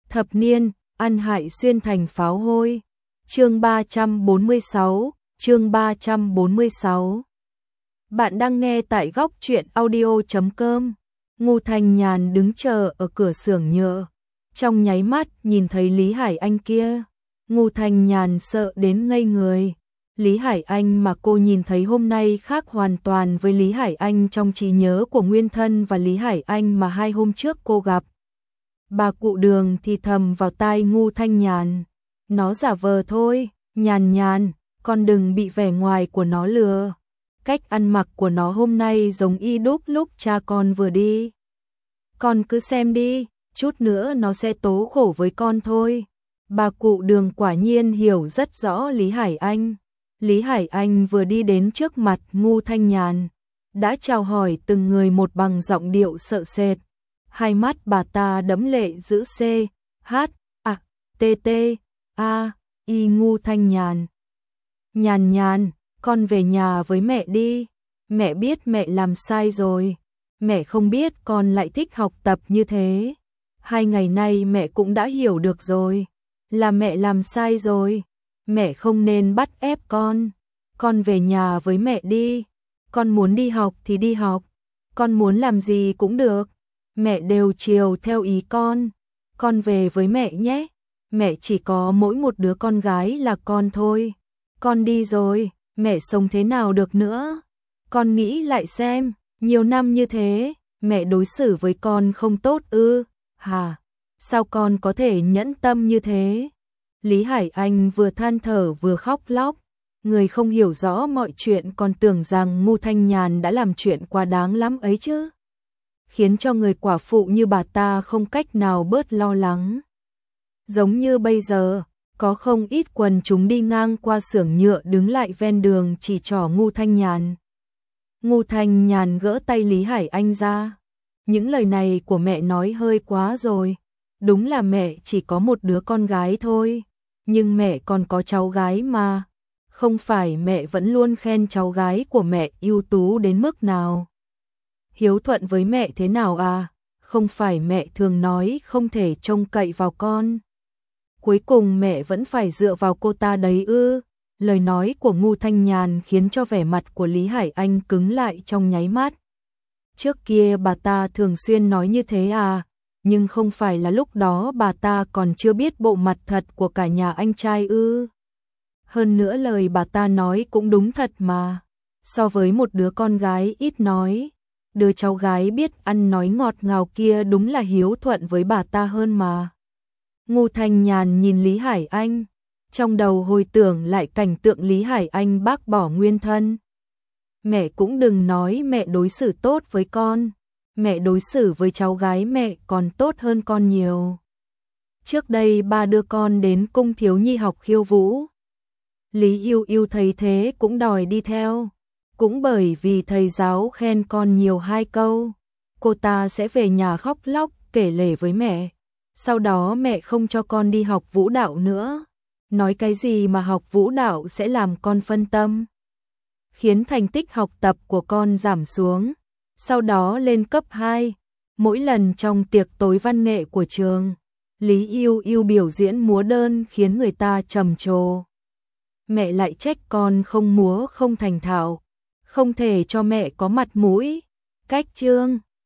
Thập niên, ăn hại xuyên thành pháo hôi. Chương 346, chương 346. Bạn đang nghe tại góc truyện audio.com. Ngô Thanh Nhàn đứng chờ ở cửa xưởng nhựa. Trong nháy mắt nhìn thấy Lý Hải Anh kia, Ngô Thanh Nhàn sợ đến ngây người. Lý Hải Anh mà cô nhìn thấy hôm nay khác hoàn toàn với Lý Hải Anh trong trí nhớ của Nguyên Thân và Lý Hải Anh mà 2 hôm trước cô gặp. Bà cụ Đường thì thầm vào tai Ngô Thanh Nhàn. Nó giả vờ thôi, Nhàn Nhàn, con đừng bị vẻ ngoài của nó lừa. Cách ăn mặc của nó hôm nay giống y đúc lúc cha con vừa đi. Con cứ xem đi, chút nữa nó sẽ tố khổ với con thôi. Bà cụ Đường quả nhiên hiểu rất rõ Lý Hải Anh. Lý Hải Anh vừa đi đến trước mặt Ngô Thanh Nhàn, đã chào hỏi từng người một bằng giọng điệu sợ sệt. Hai mắt bà ta đẫm lệ giữ C, H, A, T, T, A, Y. Ngô Thanh Nhàn. Nhàn Nhàn, con về nhà với mẹ đi. Mẹ biết mẹ làm sai rồi. Mẹ không biết con lại thích học tập như thế. 2 ngày nay mẹ cũng đã hiểu được rồi. Là mẹ làm sai rồi. Mẹ không nên bắt ép con. Con về nhà với mẹ đi. Con muốn đi học thì đi học. Con muốn làm gì cũng được. Mẹ đều chiều theo ý con. Con về với mẹ nhé. Mẹ chỉ có mỗi một đứa con gái là con thôi. Con đi rồi, mẹ sống thế nào được nữa? Con nghĩ lại xem, nhiều năm như thế, mẹ đối xử với con không tốt ư? Hả? Sao con có thể nhẫn tâm như thế? Lý Hải Anh vừa than thở vừa khóc lóc. Người không hiểu rõ mọi chuyện còn tưởng rằng Ngô Thanh Nhàn đã làm chuyện quá đáng lắm ấy chứ. Khiến cho người quả phụ như bà ta không cách nào bớt lo lắng. Giống như bây giờ, có không ít quần chúng đi ngang qua xưởng nhựa đứng lại ven đường chỉ trỏ Ngô Thanh Nhàn. Ngô Thanh Nhàn gỡ tay Lý Hải Anh ra. Những lời này của mẹ nói hơi quá rồi. Đúng là mẹ chỉ có một đứa con gái thôi. Nhưng mẹ còn có cháu gái mà. Không phải mẹ vẫn luôn khen cháu gái của mẹ ưu tú đến mức nào. Hiếu thuận với mẹ thế nào à? Không phải mẹ thường nói không thể trông cậy vào con. Cuối cùng mẹ vẫn phải dựa vào cô ta đấy ư? Lời nói của Ngô Thanh Nhàn khiến cho vẻ mặt của Lý Hải Anh cứng lại trong nháy mắt. Trước kia bà ta thường xuyên nói như thế à? Nhưng không phải là lúc đó bà ta còn chưa biết bộ mặt thật của cả nhà anh trai ư? Hơn nữa lời bà ta nói cũng đúng thật mà. So với một đứa con gái ít nói, đứa cháu gái biết ăn nói ngọt ngào kia đúng là hiếu thuận với bà ta hơn mà. Ngô Thanh Nhàn nhìn Lý Hải Anh, trong đầu hồi tưởng lại cảnh tượng Lý Hải Anh bác bỏ Nguyên Thân. Mẹ cũng đừng nói mẹ đối xử tốt với con, mẹ đối xử với cháu gái mẹ còn tốt hơn con nhiều. Trước đây ba đưa con đến cung thiếu nhi học khiêu vũ. Lý Yêu Yêu thấy thế cũng đòi đi theo. Cũng bởi vì thầy giáo khen con nhiều 2 câu, cô ta sẽ về nhà khóc lóc kể lể với mẹ. Sau đó mẹ không cho con đi học vũ đạo nữa. Nói cái gì mà học vũ đạo sẽ làm con phân tâm, khiến thành tích học tập của con giảm xuống. Sau đó lên cấp 2, mỗi lần trong tiệc tối văn nghệ của trường, Lý Yêu Yêu biểu diễn múa đơn khiến người ta trầm trồ. Mẹ lại trách con không múa không thành thạo, không thể cho mẹ có mặt mũi. Cách chương